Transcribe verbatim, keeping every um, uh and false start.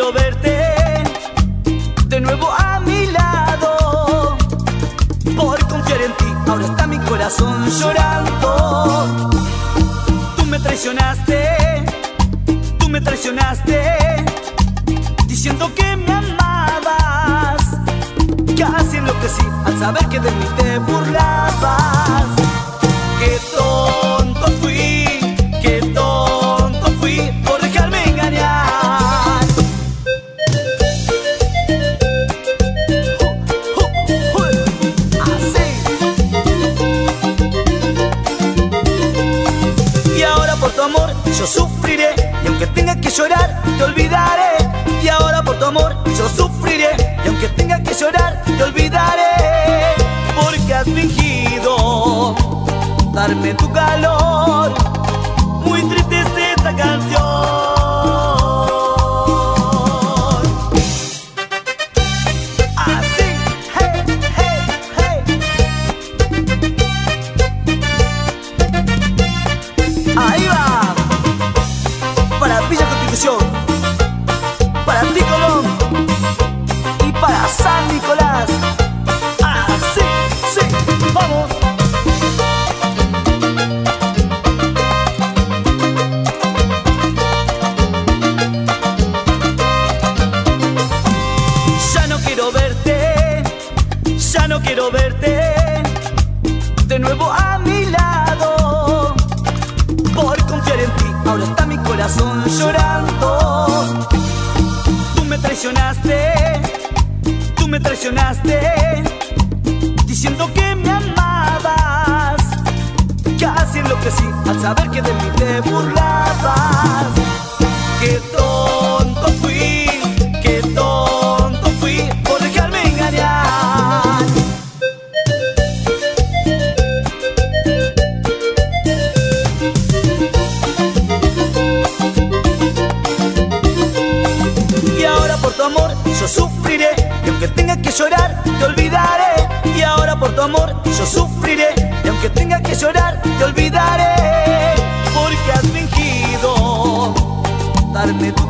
quiero verte de nuevo a mi lado. Por confiar en ti, ahora está mi corazón llorando. Tú me traicionaste, tú me traicionaste, diciendo que me amabas. Casi enloquecí al saber que de mí te burlabas. Qué tonto fui, qué tonto fui por dejarme engañar. Uh, uh, uh, así. Y ahora por tu amor yo sufriré, y aunque tenga que llorar te olvidaré. Y ahora por tu amor yo sufriré, y aunque tenga que llorar te olvidaré. Porque has fingido darme tu calor. Muy triste es esta canción. Así, hey, hey, hey. Ahí va. Para Villa Constitución, para ti Colón y para San Nicolás. Así, sí, vamos. Ya no quiero verte, ya no quiero verte de nuevo a mi lado. Por confiar en ti, ahora está mi corazón llorando. Tú me traicionaste, tú me traicionaste, diciendo que me amabas. Casi enloquecí al saber que de mí te burlabas. Qué tonto fui, qué tonto fui por dejarme engañar. Y ahora por tu amor yo sufriré, y aunque tenga que llorar te olvidaré. Y ahora por tu amor yo sufriré, y aunque tenga que llorar te olvidaré. Porque has fingido darme tu